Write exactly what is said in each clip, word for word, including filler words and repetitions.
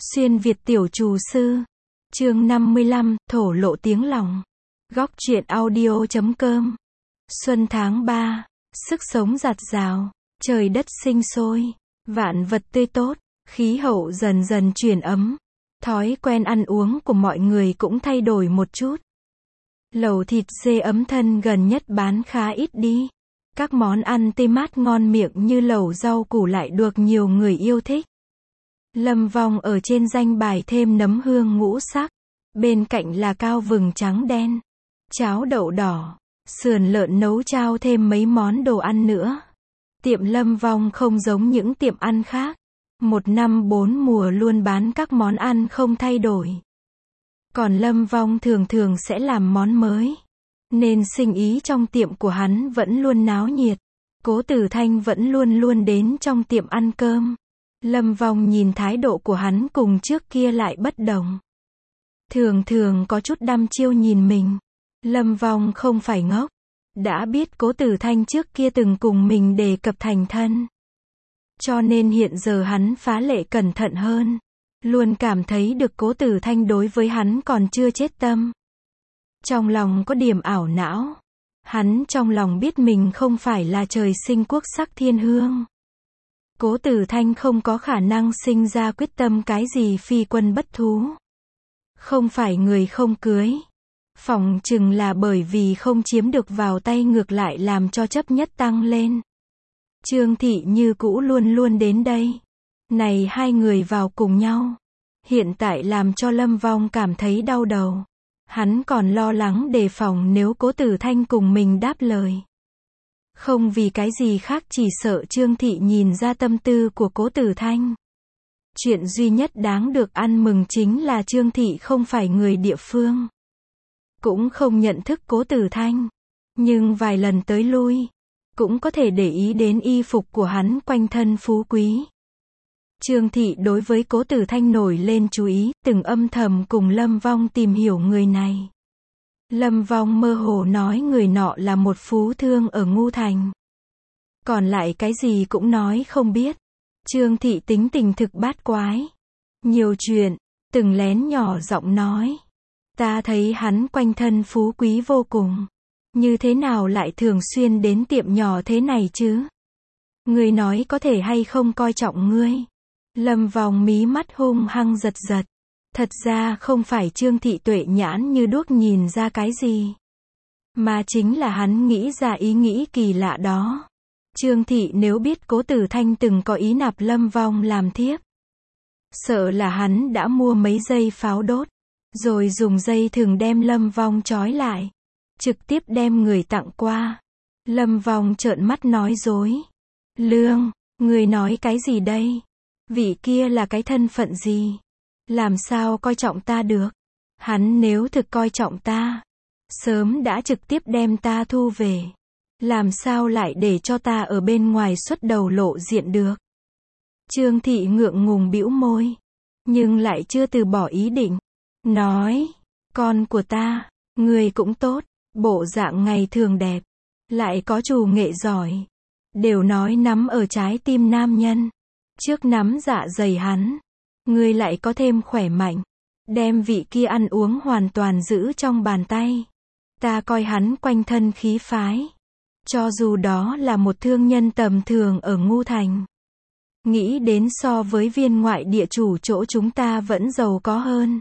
Xuyên Việt tiểu trù sư. Chương năm mươi lăm, thổ lộ tiếng lòng. Góc truyện audio chấm com. Xuân tháng ba, sức sống dạt dào, trời đất sinh sôi, vạn vật tươi tốt, khí hậu dần dần chuyển ấm. Thói quen ăn uống của mọi người cũng thay đổi một chút. Lẩu thịt dê ấm thân gần nhất bán khá ít đi. Các món ăn tươi mát ngon miệng như lẩu rau củ lại được nhiều người yêu thích. Lâm Vong ở trên danh bài thêm nấm hương ngũ sắc. Bên cạnh là cao vừng trắng đen, cháo đậu đỏ, sườn lợn nấu chao thêm mấy món đồ ăn nữa. Tiệm Lâm Vong không giống những tiệm ăn khác. Một năm bốn mùa luôn bán các món ăn không thay đổi. Còn Lâm Vong thường thường sẽ làm món mới. Nên sinh ý trong tiệm của hắn vẫn luôn náo nhiệt. Cố Tử Thanh vẫn luôn luôn đến trong tiệm ăn cơm. Lâm Vong nhìn thái độ của hắn cùng trước kia lại bất đồng. Thường thường có chút đăm chiêu nhìn mình. Lâm Vong không phải ngốc. Đã biết Cố Tử Thanh trước kia từng cùng mình đề cập thành thân. Cho nên hiện giờ hắn phá lệ cẩn thận hơn. Luôn cảm thấy được Cố Tử Thanh đối với hắn còn chưa chết tâm. Trong lòng có điểm ảo não. Hắn trong lòng biết mình không phải là trời sinh quốc sắc thiên hương. Cố Tử Thanh không có khả năng sinh ra quyết tâm cái gì phi quân bất thú. Không phải người không cưới. Phỏng chừng là bởi vì không chiếm được vào tay ngược lại làm cho chấp nhất tăng lên. Trương Thị như cũ luôn luôn đến đây. Này hai người vào cùng nhau. Hiện tại làm cho Lâm Vong cảm thấy đau đầu. Hắn còn lo lắng đề phòng nếu Cố Tử Thanh cùng mình đáp lời. Không vì cái gì khác, chỉ sợ Trương Thị nhìn ra tâm tư của Cố Tử Thanh. Chuyện duy nhất đáng được ăn mừng chính là Trương Thị không phải người địa phương. Cũng không nhận thức Cố Tử Thanh. Nhưng vài lần tới lui, cũng có thể để ý đến y phục của hắn quanh thân phú quý. Trương Thị đối với Cố Tử Thanh nổi lên chú ý, từng âm thầm cùng Lâm Vong tìm hiểu người này. Lâm Vong mơ hồ nói người nọ là một phú thương ở Ngu Thành. Còn lại cái gì cũng nói không biết. Trương Thị tính tình thực bát quái. Nhiều chuyện, từng lén nhỏ giọng nói. Ta thấy hắn quanh thân phú quý vô cùng. Như thế nào lại thường xuyên đến tiệm nhỏ thế này chứ? Ngươi nói có thể hay không coi trọng ngươi? Lâm Vong mí mắt hung hăng giật giật. Thật ra không phải Trương Thị tuệ nhãn như đuốc nhìn ra cái gì. Mà chính là hắn nghĩ ra ý nghĩ kỳ lạ đó. Trương Thị nếu biết Cố Tử Thanh từng có ý nạp Lâm Vong làm thiếp. Sợ là hắn đã mua mấy dây pháo đốt. Rồi dùng dây thừng đem Lâm Vong trói lại. Trực tiếp đem người tặng qua. Lâm Vong trợn mắt nói dối. Lương, người nói cái gì đây? Vị kia là cái thân phận gì? Làm sao coi trọng ta được? Hắn nếu thực coi trọng ta, sớm đã trực tiếp đem ta thu về. Làm sao lại để cho ta ở bên ngoài xuất đầu lộ diện được? Trương Thị ngượng ngùng bĩu môi, nhưng lại chưa từ bỏ ý định. Nói, con của ta, người cũng tốt, bộ dạng ngày thường đẹp, lại có chủ nghệ giỏi. Đều nói nắm ở trái tim nam nhân. Trước nắm dạ dày hắn, ngươi lại có thêm khỏe mạnh. Đem vị kia ăn uống hoàn toàn giữ trong bàn tay. Ta coi hắn quanh thân khí phái. Cho dù đó là một thương nhân tầm thường ở Ngu Thành. Nghĩ đến so với viên ngoại địa chủ chỗ chúng ta vẫn giàu có hơn.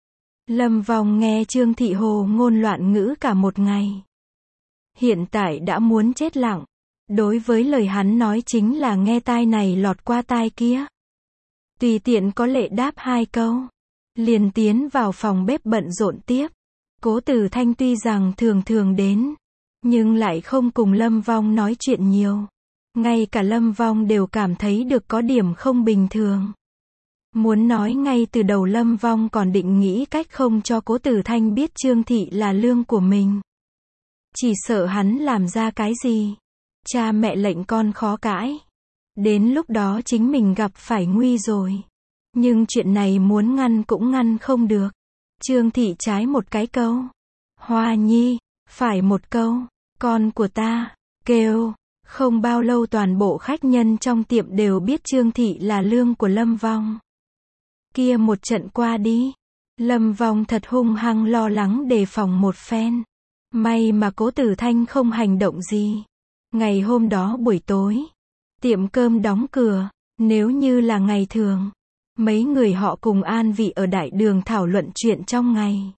Lâm Vong nghe Trương Thị hồ ngôn loạn ngữ cả một ngày. Hiện tại đã muốn chết lặng. Đối với lời hắn nói chính là nghe tai này lọt qua tai kia. Tùy tiện có lệ đáp hai câu. Liền tiến vào phòng bếp bận rộn tiếp. Cố Tử Thanh tuy rằng thường thường đến. Nhưng lại không cùng Lâm Vong nói chuyện nhiều. Ngay cả Lâm Vong đều cảm thấy được có điểm không bình thường. Muốn nói ngay từ đầu Lâm Vong còn định nghĩ cách không cho Cố Tử Thanh biết Trương Thị là lương của mình. Chỉ sợ hắn làm ra cái gì. Cha mẹ lệnh con khó cãi. Đến lúc đó chính mình gặp phải nguy rồi. Nhưng chuyện này muốn ngăn cũng ngăn không được. Trương Thị trái một cái câu. Hoa Nhi, phải một câu. Con của ta, kêu. Không bao lâu toàn bộ khách nhân trong tiệm đều biết Trương Thị là lương của Lâm Vong. Kia một trận qua đi, Lâm Vong thật hung hăng lo lắng đề phòng một phen. May mà Cố Tử Thanh không hành động gì. Ngày hôm đó buổi tối, tiệm cơm đóng cửa. Nếu như là ngày thường, mấy người họ cùng an vị ở đại đường thảo luận chuyện trong ngày.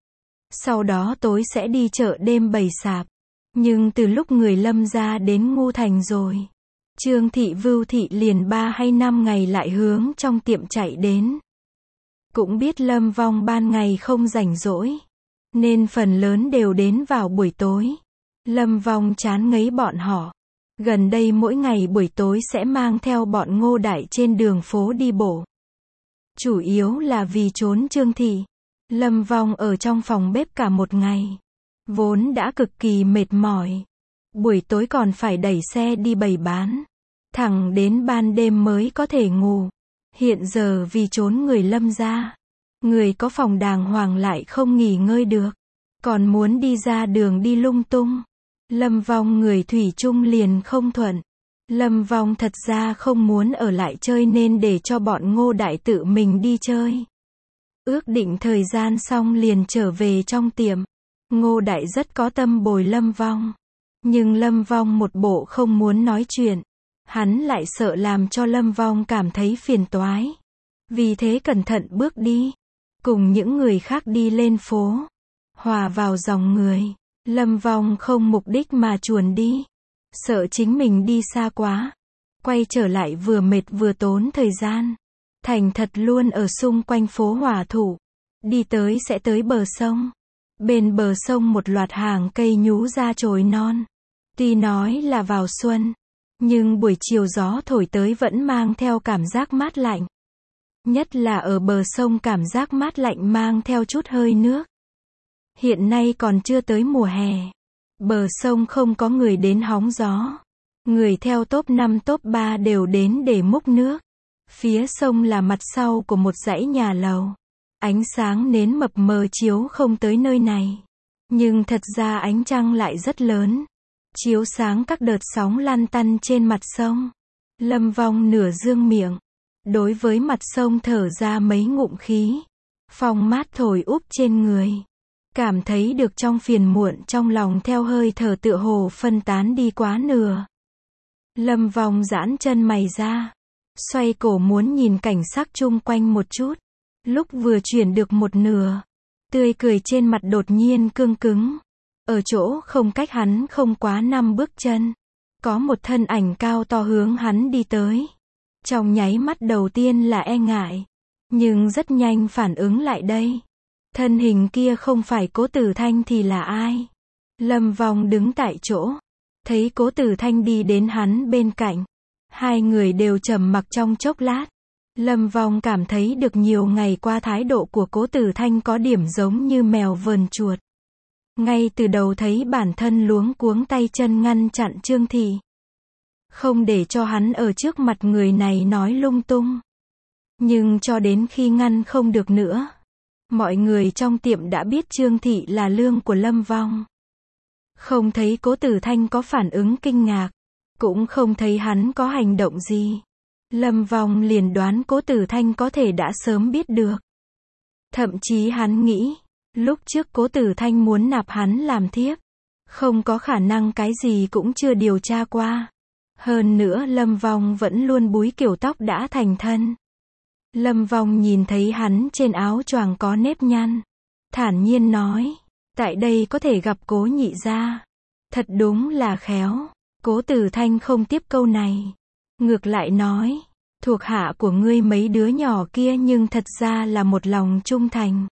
Sau đó tối sẽ đi chợ đêm bày sạp. Nhưng từ lúc người Lâm gia đến Ngu Thành rồi, Trương Thị Vưu Thị liền ba hay năm ngày lại hướng trong tiệm chạy đến. Cũng biết Lâm Vong ban ngày không rảnh rỗi, nên phần lớn đều đến vào buổi tối. Lâm Vong chán ngấy bọn họ. Gần đây mỗi ngày buổi tối sẽ mang theo bọn Ngô Đại trên đường phố đi bộ. Chủ yếu là vì trốn Trương Thị. Lâm Vong ở trong phòng bếp cả một ngày, vốn đã cực kỳ mệt mỏi. Buổi tối còn phải đẩy xe đi bày bán. Thẳng đến ban đêm mới có thể ngủ. Hiện giờ vì trốn người Lâm gia, người có phòng đàng hoàng lại không nghỉ ngơi được, còn muốn đi ra đường đi lung tung. Lâm Vong người thủy chung liền không thuận. Lâm Vong thật ra không muốn ở lại chơi nên để cho bọn Ngô Đại tự mình đi chơi. Ước định thời gian xong liền trở về trong tiệm. Ngô Đại rất có tâm bồi Lâm Vong. Nhưng Lâm Vong một bộ không muốn nói chuyện. Hắn lại sợ làm cho Lâm Vong cảm thấy phiền toái. Vì thế cẩn thận bước đi, cùng những người khác đi lên phố, hòa vào dòng người. Lâm Vong không mục đích mà chuồn đi, sợ chính mình đi xa quá, quay trở lại vừa mệt vừa tốn thời gian. Thành thật luôn ở xung quanh phố Hòa Thủ, đi tới sẽ tới bờ sông. Bên bờ sông một loạt hàng cây nhú ra chồi non. Tuy nói là vào xuân, nhưng buổi chiều gió thổi tới vẫn mang theo cảm giác mát lạnh. Nhất là ở bờ sông cảm giác mát lạnh mang theo chút hơi nước. Hiện nay còn chưa tới mùa hè. Bờ sông không có người đến hóng gió. Người theo top năm top ba đều đến để múc nước. Phía sông là mặt sau của một dãy nhà lầu. Ánh sáng nến mập mờ chiếu không tới nơi này. Nhưng thật ra ánh trăng lại rất lớn, chiếu sáng các đợt sóng lăn tăn trên mặt sông. Lâm Vong nửa dương miệng, đối với mặt sông thở ra mấy ngụm khí. Phong mát thổi úp trên người. Cảm thấy được trong phiền muộn trong lòng theo hơi thở tựa hồ phân tán đi quá nửa. Lâm Vong giãn chân mày ra, xoay cổ muốn nhìn cảnh sắc chung quanh một chút. Lúc vừa chuyển được một nửa, tươi cười trên mặt đột nhiên cương cứng. Ở chỗ không cách hắn không quá năm bước chân, có một thân ảnh cao to hướng hắn đi tới. Trong nháy mắt đầu tiên là e ngại, nhưng rất nhanh phản ứng lại đây. Thân hình kia không phải Cố Tử Thanh thì là ai? Lâm Vong đứng tại chỗ, thấy Cố Tử Thanh đi đến hắn bên cạnh. Hai người đều trầm mặc trong chốc lát. Lâm Vong cảm thấy được nhiều ngày qua thái độ của Cố Tử Thanh có điểm giống như mèo vờn chuột. Ngay từ đầu thấy bản thân luống cuống tay chân ngăn chặn Trương Thị, không để cho hắn ở trước mặt người này nói lung tung. Nhưng cho đến khi ngăn không được nữa, mọi người trong tiệm đã biết Trương Thị là lương của Lâm Vong. Không thấy Cố Tử Thanh có phản ứng kinh ngạc, cũng không thấy hắn có hành động gì. Lâm Vong liền đoán Cố Tử Thanh có thể đã sớm biết được. Thậm chí hắn nghĩ, lúc trước Cố Tử Thanh muốn nạp hắn làm thiếp, không có khả năng cái gì cũng chưa điều tra qua. Hơn nữa Lâm Vong vẫn luôn búi kiểu tóc đã thành thân. Lâm Vong nhìn thấy hắn trên áo choàng có nếp nhăn, thản nhiên nói, tại đây có thể gặp Cố nhị gia. Thật đúng là khéo. Cố Tử Thanh không tiếp câu này, ngược lại nói, thuộc hạ của ngươi mấy đứa nhỏ kia nhưng thật ra là một lòng trung thành,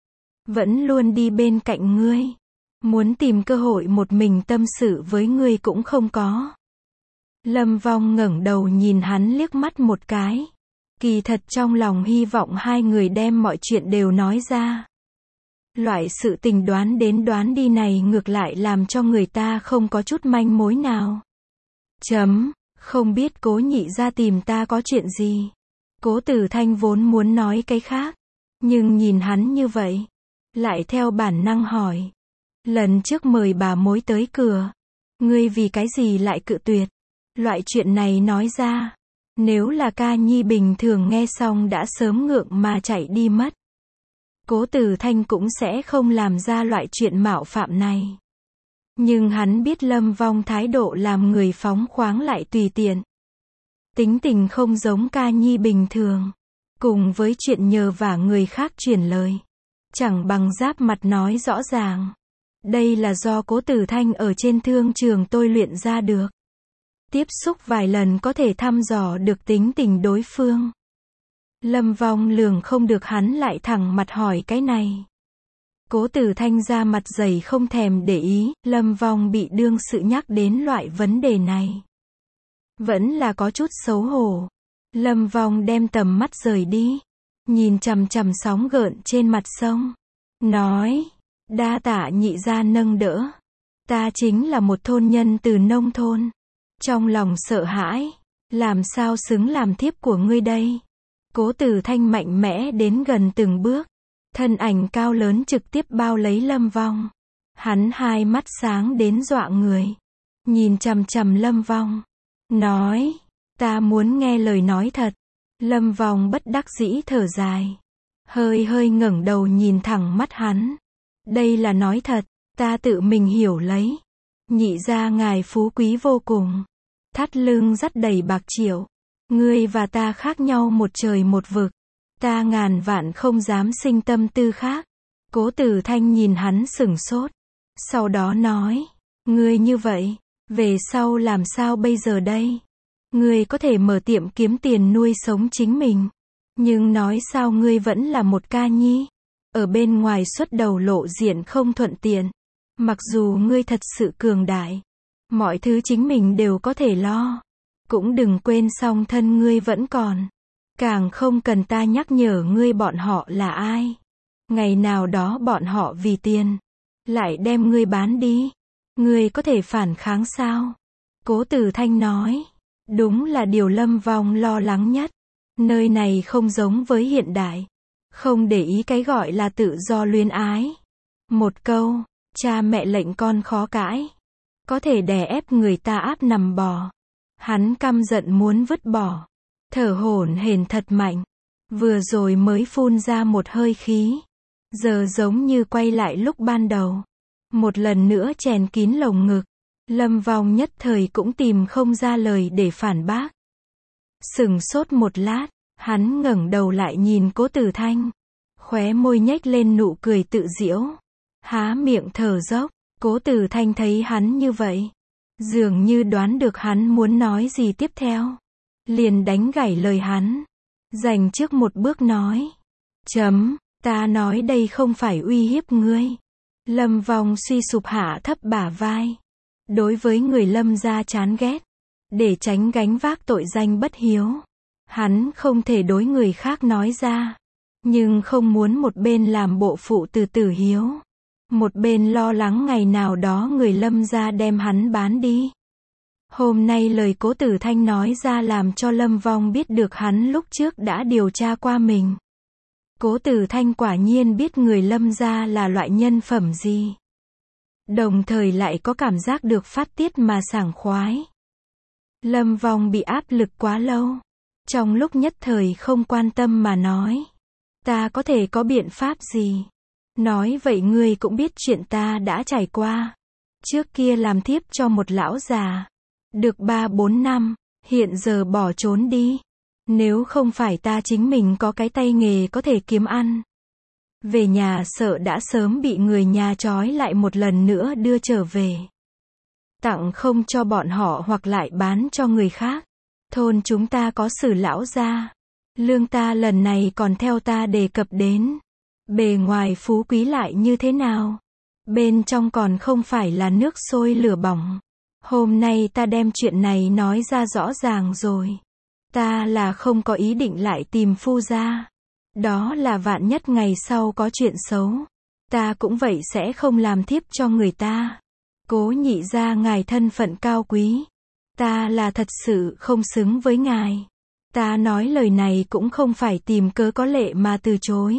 vẫn luôn đi bên cạnh ngươi, muốn tìm cơ hội một mình tâm sự với ngươi cũng không có. Lâm Vong ngẩng đầu nhìn hắn liếc mắt một cái, kỳ thật trong lòng hy vọng hai người đem mọi chuyện đều nói ra. Loại sự tình đoán đến đoán đi này ngược lại làm cho người ta không có chút manh mối nào. Chấm, không biết Cố nhị gia tìm ta có chuyện gì. Cố Tử Thanh vốn muốn nói cái khác, nhưng nhìn hắn như vậy, lại theo bản năng hỏi. Lần trước mời bà mối tới cửa, ngươi vì cái gì lại cự tuyệt? Loại chuyện này nói ra, Nếu là ca nhi bình thường nghe xong đã sớm ngượng mà chạy đi mất. Cố Tử Thanh cũng sẽ không làm ra loại chuyện mạo phạm này. Nhưng hắn biết Lâm Vong thái độ làm người phóng khoáng lại tùy tiện. Tính tình không giống ca nhi bình thường. Cùng với chuyện nhờ vả người khác truyền lời. Chẳng bằng giáp mặt nói rõ ràng. Đây là do Cố Tử Thanh ở trên thương trường tôi luyện ra được. Tiếp xúc vài lần có thể thăm dò được tính tình đối phương. Lâm Vong lường không được hắn lại thẳng mặt hỏi cái này. Cố Tử Thanh ra mặt dày không thèm để ý, Lâm Vong bị đương sự nhắc đến loại vấn đề này. Vẫn là có chút xấu hổ. Lâm Vong đem tầm mắt rời đi. Nhìn chằm chằm sóng gợn trên mặt sông. Nói, đa tạ nhị gia nâng đỡ. Ta chính là một thôn nhân từ nông thôn. Trong lòng sợ hãi. Làm sao xứng làm thiếp của ngươi đây? Cố Tử Thanh mạnh mẽ đến gần từng bước. Thân ảnh cao lớn trực tiếp bao lấy Lâm Vong. Hắn hai mắt sáng đến dọa người. Nhìn chằm chằm Lâm Vong. Nói, ta muốn nghe lời nói thật. Lâm Vong bất đắc dĩ thở dài. Hơi hơi ngẩng đầu nhìn thẳng mắt hắn. Đây là nói thật, ta tự mình hiểu lấy. Nhị gia ngài phú quý vô cùng. Thắt lưng dắt đầy bạc triệu. Ngươi và ta khác nhau một trời một vực. Ta ngàn vạn không dám sinh tâm tư khác. Cố Tử Thanh nhìn hắn sửng sốt. Sau đó nói, ngươi như vậy, về sau làm sao bây giờ đây? Ngươi có thể mở tiệm kiếm tiền nuôi sống chính mình. Nhưng nói sao ngươi vẫn là một ca nhi. Ở bên ngoài xuất đầu lộ diện không thuận tiện. Mặc dù ngươi thật sự cường đại. Mọi thứ chính mình đều có thể lo. Cũng đừng quên song thân ngươi vẫn còn. Càng không cần ta nhắc nhở ngươi bọn họ là ai. Ngày nào đó bọn họ vì tiền. Lại đem ngươi bán đi. Ngươi có thể phản kháng sao? Cố Tử Thanh nói. Đúng là điều Lâm Vong lo lắng nhất. Nơi này không giống với hiện đại. Không để ý cái gọi là tự do luyến ái. Một câu, cha mẹ lệnh con khó cãi. Có thể đè ép người ta áp nằm bò. Hắn căm giận muốn vứt bỏ. Thở hổn hển thật mạnh. Vừa rồi mới phun ra một hơi khí. Giờ giống như quay lại lúc ban đầu. Một lần nữa chèn kín lồng ngực. Lâm Vong nhất thời cũng tìm không ra lời để phản bác. Sừng sốt một lát, hắn ngẩng đầu lại nhìn Cố Tử Thanh. Khóe môi nhếch lên nụ cười tự giễu. Há miệng thở dốc. Cố Tử Thanh thấy hắn như vậy. Dường như đoán được hắn muốn nói gì tiếp theo. Liền đánh gãy lời hắn. Dành trước một bước nói. Chấm, ta nói đây không phải uy hiếp ngươi. Lâm Vong suy sụp hạ thấp bả vai. Đối với người Lâm gia chán ghét. Để tránh gánh vác tội danh bất hiếu. Hắn không thể đối người khác nói ra. Nhưng không muốn một bên làm bộ phụ từ tử hiếu. Một bên lo lắng ngày nào đó người Lâm gia đem hắn bán đi. Hôm nay lời Cố Tử Thanh nói ra làm cho Lâm Vong biết được hắn lúc trước đã điều tra qua mình. Cố Tử Thanh quả nhiên biết người Lâm gia là loại nhân phẩm gì. Đồng thời lại có cảm giác được phát tiết mà sảng khoái. Lâm Vong bị áp lực quá lâu. Trong lúc nhất thời không quan tâm mà nói. Ta có thể có biện pháp gì? Nói vậy ngươi cũng biết chuyện ta đã trải qua. Trước kia làm thiếp cho một lão già. Được ba bốn năm, hiện giờ bỏ trốn đi. Nếu không phải ta chính mình có cái tay nghề có thể kiếm ăn. Về nhà sợ đã sớm bị người nhà trói lại một lần nữa đưa trở về. Tặng không cho bọn họ hoặc lại bán cho người khác. Thôn chúng ta có Sử lão gia. Lương ta lần này còn theo ta đề cập đến. Bề ngoài phú quý lại như thế nào? Bên trong còn không phải là nước sôi lửa bỏng. Hôm nay ta đem chuyện này nói ra rõ ràng rồi. Ta là không có ý định lại tìm phu gia. Đó là vạn nhất ngày sau có chuyện xấu. Ta cũng vậy sẽ không làm thiếp cho người ta. Cố nhị gia ngài thân phận cao quý. Ta là thật sự không xứng với ngài. Ta nói lời này cũng không phải tìm cớ có lệ mà từ chối.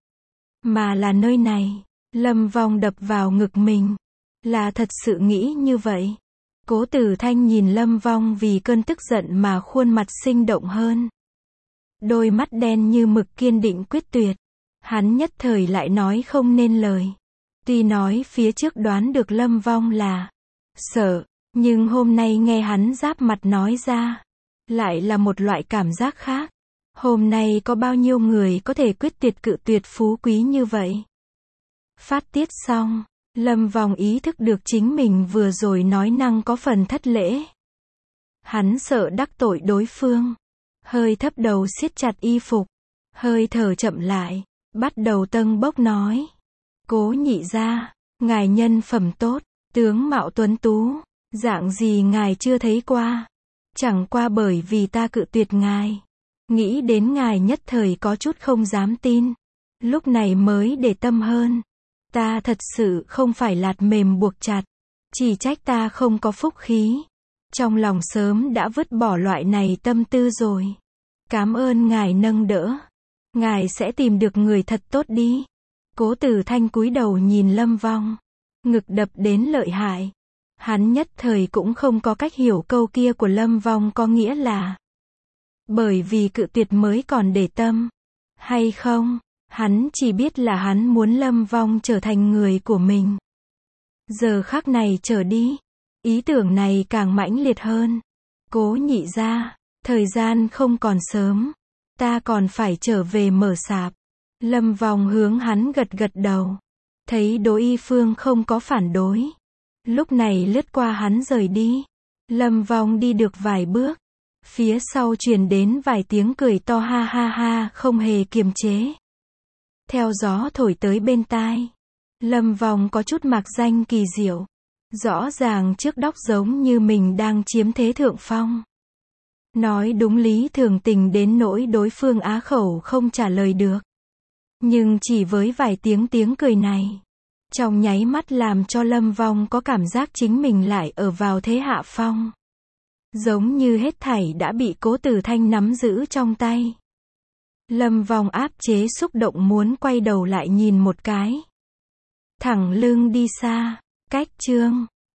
Mà là nơi này. Lâm Vong đập vào ngực mình. Là thật sự nghĩ như vậy. Cố Tử Thanh nhìn Lâm Vong vì cơn tức giận mà khuôn mặt sinh động hơn. Đôi mắt đen như mực kiên định quyết tuyệt. Hắn nhất thời lại nói không nên lời. Tuy nói phía trước đoán được Lâm Vong là sợ, nhưng hôm nay nghe hắn giáp mặt nói ra, lại là một loại cảm giác khác. Hôm nay có bao nhiêu người có thể quyết tuyệt cự tuyệt phú quý như vậy? Phát tiết xong, Lâm Vong ý thức được chính mình vừa rồi nói năng có phần thất lễ. Hắn sợ đắc tội đối phương. Hơi thấp đầu siết chặt y phục. Hơi thở chậm lại. Bắt đầu tâng bốc nói. Cố nhị gia, ngài nhân phẩm tốt, tướng mạo tuấn tú, dạng gì ngài chưa thấy qua. Chẳng qua bởi vì ta cự tuyệt ngài. Nghĩ đến ngài nhất thời có chút không dám tin. Lúc này mới để tâm hơn. Ta thật sự không phải lạt mềm buộc chặt. Chỉ trách ta không có phúc khí. Trong lòng sớm đã vứt bỏ loại này tâm tư rồi. Cảm ơn ngài nâng đỡ. Ngài sẽ tìm được người thật tốt đi. Cố Tử Thanh cúi đầu nhìn Lâm Vong. Ngực đập đến lợi hại. Hắn nhất thời cũng không có cách hiểu câu kia của Lâm Vong có nghĩa là bởi vì cự tuyệt mới còn để tâm. Hay không? Hắn chỉ biết là hắn muốn Lâm Vong trở thành người của mình. Giờ khắc này trở đi. Ý tưởng này càng mãnh liệt hơn. Cố nhị gia, thời gian không còn sớm. Ta còn phải trở về mở sạp. Lâm Vong hướng hắn gật gật đầu. Thấy Đỗ Y Phương không có phản đối. Lúc này lướt qua hắn rời đi. Lâm Vong đi được vài bước. Phía sau truyền đến vài tiếng cười to ha ha ha không hề kiềm chế. Theo gió thổi tới bên tai. Lâm Vong có chút mạc danh kỳ diệu. Rõ ràng trước đóc giống như mình đang chiếm thế thượng phong. Nói đúng lý thường tình đến nỗi đối phương á khẩu không trả lời được. Nhưng chỉ với vài tiếng tiếng cười này. Trong nháy mắt làm cho Lâm Vong có cảm giác chính mình lại ở vào thế hạ phong. Giống như hết thảy đã bị Cố Tử Thanh nắm giữ trong tay. Lâm Vong áp chế xúc động muốn quay đầu lại nhìn một cái. Thẳng lưng đi xa. Cách chương